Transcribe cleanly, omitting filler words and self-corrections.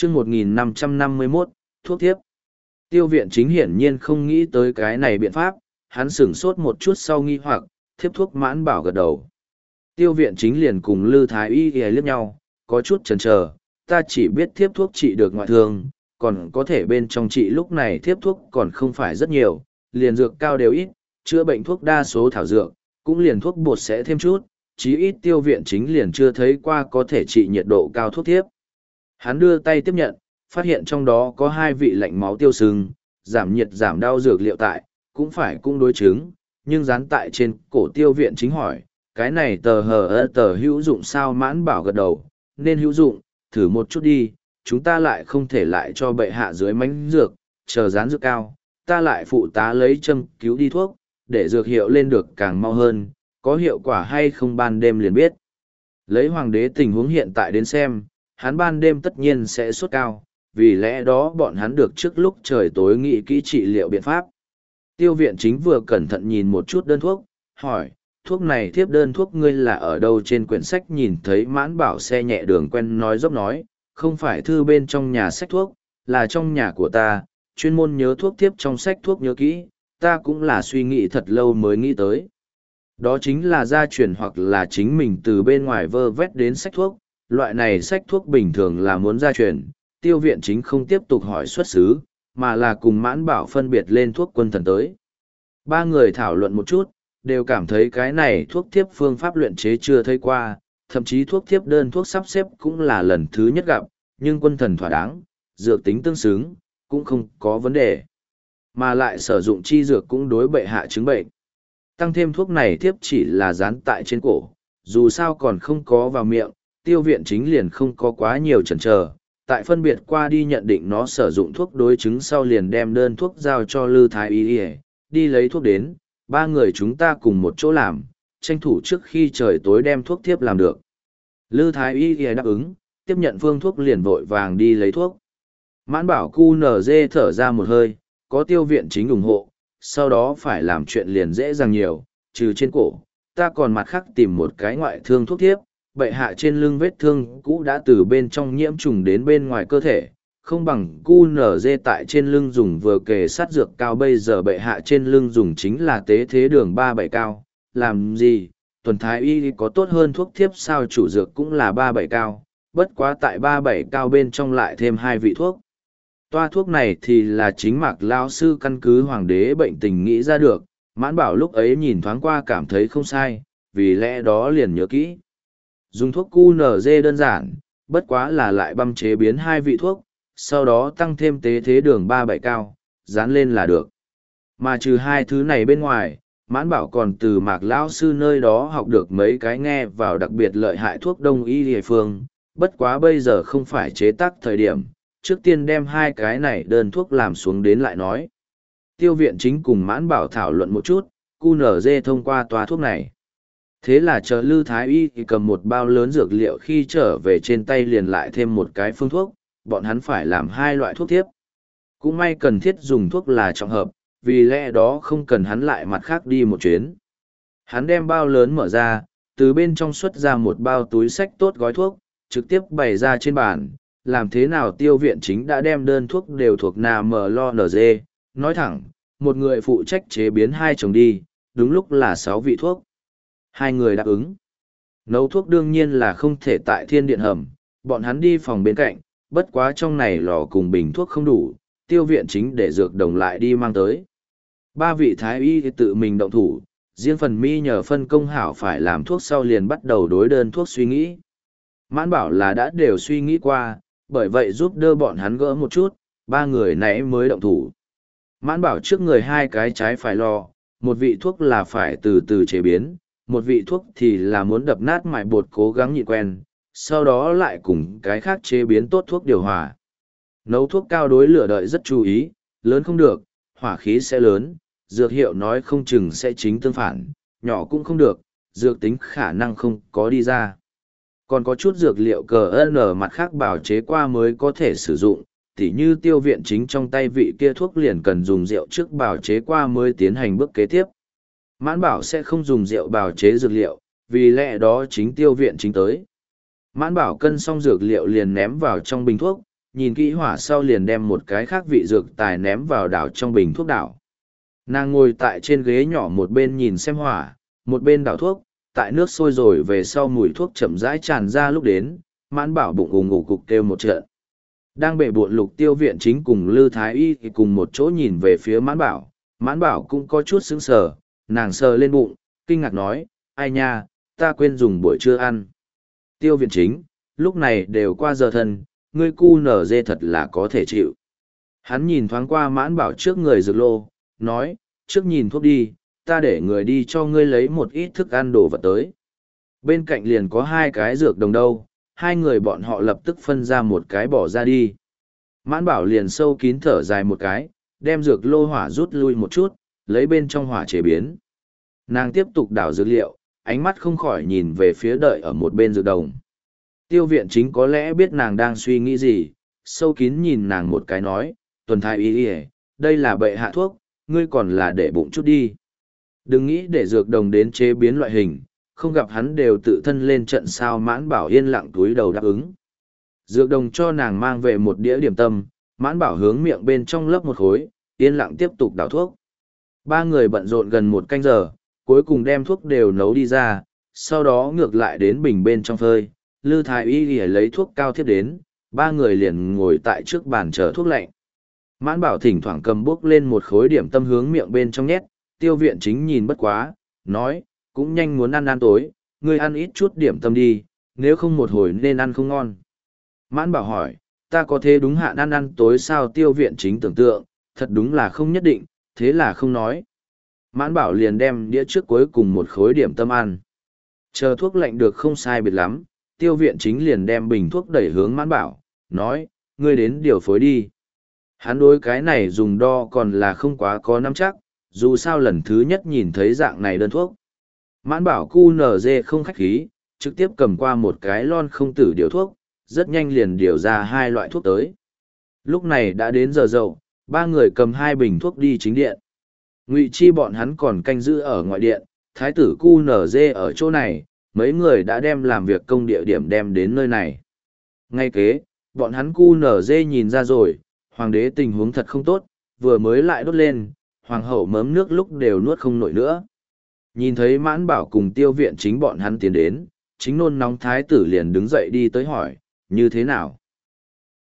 chương 1551, thuốc thiếp. Tiêu viện chính hiển nhiên không nghĩ tới cái này biện pháp, hắn sửng sốt một chút sau nghi hoặc, thiếp thuốc Mãn Bảo gật đầu. Tiêu viện chính liền cùng Lư Thái Y liếc nhau, có chút chần chờ, ta chỉ biết thiếp thuốc trị được ngoại thương, còn có thể bên trong trị lúc này thiếp thuốc còn không phải rất nhiều, liền dược cao đều ít, chữa bệnh thuốc đa số thảo dược, cũng liền thuốc bột sẽ thêm chút, chí ít tiêu viện chính liền chưa thấy qua có thể trị nhiệt độ cao thuốc thiếp. Hắn đưa tay tiếp nhận, phát hiện trong đó có 2 vị lạnh máu tiêu sưng, giảm nhiệt giảm đau dược liệu tại, cũng phải cung đối chứng, nhưng dán tại trên cổ tiêu viện chính hỏi, cái này tờ hữu dụng sao? Mãn Bảo gật đầu, nên hữu dụng, thử một chút đi, chúng ta lại không thể lại cho bệ hạ dưới mánh dược, chờ dán dược cao, ta lại phụ tá lấy châm cứu đi thuốc, để dược hiệu lên được càng mau hơn, có hiệu quả hay không ban đêm liền biết. Lấy hoàng đế tình huống hiện tại đến xem, hắn ban đêm tất nhiên sẽ sốt cao, vì lẽ đó bọn hắn được trước lúc trời tối nghĩ kỹ trị liệu biện pháp. Tiêu viện chính vừa cẩn thận nhìn một chút đơn thuốc, hỏi, thuốc này thiếp đơn thuốc ngươi là ở đâu? Trên quyển sách nhìn thấy Mãn Bảo xe nhẹ đường quen nói dốc nói, không phải thư bên trong nhà sách thuốc, là trong nhà của ta, chuyên môn nhớ thuốc thiếp trong sách thuốc nhớ kỹ, ta cũng là suy nghĩ thật lâu mới nghĩ tới. Đó chính là gia truyền hoặc là chính mình từ bên ngoài vơ vét đến sách thuốc, loại này sách thuốc bình thường là muốn gia truyền. Tiêu viện chính không tiếp tục hỏi xuất xứ, mà là cùng Mãn Bảo phân biệt lên thuốc quân thần tới. 3 người thảo luận một chút, đều cảm thấy cái này thuốc thiếp phương pháp luyện chế chưa thấy qua, thậm chí thuốc thiếp đơn thuốc sắp xếp cũng là lần thứ nhất gặp, nhưng quân thần thỏa đáng, dược tính tương xứng, cũng không có vấn đề. Mà lại sử dụng chi dược cũng đối bệ hạ chứng bệnh. Tăng thêm thuốc này thiếp chỉ là dán tại trên cổ, dù sao còn không có vào miệng, tiêu viện chính liền không có quá nhiều chần chờ. Tại phân biệt qua đi nhận định nó sử dụng thuốc đối chứng sau liền đem đơn thuốc giao cho Lư Thái Y, đi lấy thuốc đến, 3 người chúng ta cùng một chỗ làm, tranh thủ trước khi trời tối đem thuốc thiếp làm được. Lư Thái Y đáp ứng, tiếp nhận phương thuốc liền vội vàng đi lấy thuốc. Mãn Bảo QNZ thở ra một hơi, có tiêu viện chính ủng hộ, sau đó phải làm chuyện liền dễ dàng nhiều, trừ trên cổ, ta còn mặt khác tìm một cái ngoại thương thuốc thiếp, bệ hạ trên lưng vết thương cũ đã từ bên trong nhiễm trùng đến bên ngoài cơ thể, không bằng QNZ tại trên lưng dùng vừa kề sát dược cao, bây giờ bệ hạ trên lưng dùng chính là tế thế đường 37 cao, làm gì, tuần thái y có tốt hơn thuốc thiếp sao? Chủ dược cũng là 37 cao, bất quá tại 37 cao bên trong lại thêm 2 vị thuốc. Toa thuốc này thì là chính Mạc lão sư căn cứ hoàng đế bệnh tình nghĩ ra được, Mãn Bảo lúc ấy nhìn thoáng qua cảm thấy không sai, vì lẽ đó liền nhớ kỹ. Dùng thuốc QNZ đơn giản, bất quá là lại băm chế biến 2 vị thuốc, sau đó tăng thêm tế thế đường 37 cao, dán lên là được. Mà trừ 2 thứ này bên ngoài, Mãn Bảo còn từ Mạc lão sư nơi đó học được mấy cái nghe vào đặc biệt lợi hại thuốc đông y địa phương, bất quá bây giờ không phải chế tác thời điểm, trước tiên đem 2 cái này đơn thuốc làm xuống đến lại nói. Tiêu viện chính cùng Mãn Bảo thảo luận một chút, QNZ thông qua toa thuốc này. Thế là chờ Lư Thái Y thì cầm một bao lớn dược liệu, khi trở về trên tay liền lại thêm một cái phương thuốc, bọn hắn phải làm 2 loại thuốc thiếp. Cũng may cần thiết dùng thuốc là trọng hợp, vì lẽ đó không cần hắn lại mặt khác đi một chuyến. Hắn đem bao lớn mở ra, từ bên trong xuất ra một bao túi sách tốt gói thuốc, trực tiếp bày ra trên bàn. Làm thế nào tiêu viện chính đã đem đơn thuốc đều thuộc NMLNG, nói thẳng, một người phụ trách chế biến 2 chồng đi, đúng lúc là 6 vị thuốc. 2 người đáp ứng. Nấu thuốc đương nhiên là không thể tại thiên điện hầm, bọn hắn đi phòng bên cạnh, bất quá trong này lò cùng bình thuốc không đủ, tiêu viện chính để dược đồng lại đi mang tới. 3 vị thái y thì tự mình động thủ, riêng phần mi nhờ phân công hảo phải làm thuốc sau liền bắt đầu đối đơn thuốc suy nghĩ. Mãn Bảo là đã đều suy nghĩ qua, bởi vậy giúp đỡ bọn hắn gỡ một chút, 3 người nãy mới động thủ. Mãn Bảo trước người 2 cái trái phải lò, một vị thuốc là phải từ từ chế biến, một vị thuốc thì là muốn đập nát mài bột cố gắng nhịn quen, sau đó lại cùng cái khác chế biến tốt thuốc điều hòa. Nấu thuốc cao đối lửa đợi rất chú ý, lớn không được, hỏa khí sẽ lớn, dược hiệu nói không chừng sẽ chính tương phản, nhỏ cũng không được, dược tính khả năng không có đi ra. Còn có chút dược liệu CN mặt khác bào chế qua mới có thể sử dụng, tỉ như tiêu viện chính trong tay vị kia thuốc liền cần dùng rượu trước bào chế qua mới tiến hành bước kế tiếp. Mãn Bảo sẽ không dùng rượu bào chế dược liệu, vì lẽ đó chính tiêu viện chính tới. Mãn Bảo cân xong dược liệu liền ném vào trong bình thuốc, nhìn kỹ hỏa sau liền đem một cái khác vị dược tài ném vào đảo trong bình thuốc đảo. Nàng ngồi tại trên ghế nhỏ một bên nhìn xem hỏa, một bên đảo thuốc, tại nước sôi rồi về sau mùi thuốc chậm rãi tràn ra lúc đến, Mãn Bảo bụng ù ngủ cục kêu một trận. Đang bệ bộn Lục Tiêu Viện Chính cùng Lư Thái Y thì cùng một chỗ nhìn về phía Mãn Bảo cũng có chút sững sờ, nàng sờ lên bụng, kinh ngạc nói, ai nha, ta quên dùng buổi trưa ăn. Tiêu Viện Chính, lúc này đều qua giờ thân, ngươi cu nở dê thật là có thể chịu. Hắn nhìn thoáng qua Mãn Bảo trước người dược lô, nói, trước nhìn thuốc đi, ta để người đi cho ngươi lấy một ít thức ăn đồ vật tới. Bên cạnh liền có hai cái dược đồng đâu, hai người bọn họ lập tức phân ra một cái bỏ ra đi. Mãn Bảo liền sâu kín thở dài một cái, đem dược lô hỏa rút lui một chút, lấy bên trong hỏa chế biến. Nàng tiếp tục đảo dược liệu, ánh mắt không khỏi nhìn về phía đợi ở một bên dược đồng. Tiêu Viện Chính có lẽ biết nàng đang suy nghĩ gì, sâu kín nhìn nàng một cái nói, Tuần Thái Y Y, đây là bệ hạ thuốc, ngươi còn là để bụng chút đi. Đừng nghĩ để dược đồng đến chế biến loại hình, không gặp hắn đều tự thân lên trận sao. Mãn Bảo yên lặng túi đầu đáp ứng. Dược đồng cho nàng mang về một đĩa điểm tâm, Mãn Bảo hướng miệng bên trong lấp một khối, yên lặng tiếp tục đảo thuốc. Ba người bận rộn gần một canh giờ, cuối cùng đem thuốc đều nấu đi ra, sau đó ngược lại đến bình bên trong phơi. Lư Thái Y lấy thuốc cao thiếp đến, ba người liền ngồi tại trước bàn chờ thuốc lạnh. Mãn Bảo thỉnh thoảng cầm bước lên một khối điểm tâm hướng miệng bên trong nhét, Tiêu Viện Chính nhìn bất quá, nói, cũng nhanh muốn ăn tối, ngươi ăn ít chút điểm tâm đi, nếu không một hồi nên ăn không ngon. Mãn Bảo hỏi, ta có thế đúng hạn ăn tối sao? Tiêu Viện Chính tưởng tượng, thật đúng là không nhất định, thế là không nói. Mãn Bảo liền đem đĩa trước cuối cùng một khối điểm tâm ăn. Chờ thuốc lạnh được không sai biệt lắm, Tiêu Viện Chính liền đem bình thuốc đẩy hướng Mãn Bảo, nói, ngươi đến điều phối đi. Hắn đối cái này dùng đo còn là không quá có nắm chắc, dù sao lần thứ nhất nhìn thấy dạng này đơn thuốc. Mãn Bảo QNZ không khách khí, trực tiếp cầm qua một cái lon không tử điều thuốc, rất nhanh liền điều ra hai loại thuốc tới. Lúc này đã đến giờ dậu, ba người cầm hai bình thuốc đi chính điện. Ngụy Chi bọn hắn còn canh giữ ở ngoại điện, thái tử QNZ ở chỗ này, mấy người đã đem làm việc công địa điểm đem đến nơi này. Ngay kế, bọn hắn QNZ nhìn ra rồi, hoàng đế tình huống thật không tốt, vừa mới lại đốt lên, hoàng hậu mớm nước lúc đều nuốt không nổi nữa. Nhìn thấy Mãn Bảo cùng Tiêu Viện Chính bọn hắn tiến đến, chính nôn nóng thái tử liền đứng dậy đi tới hỏi, như thế nào?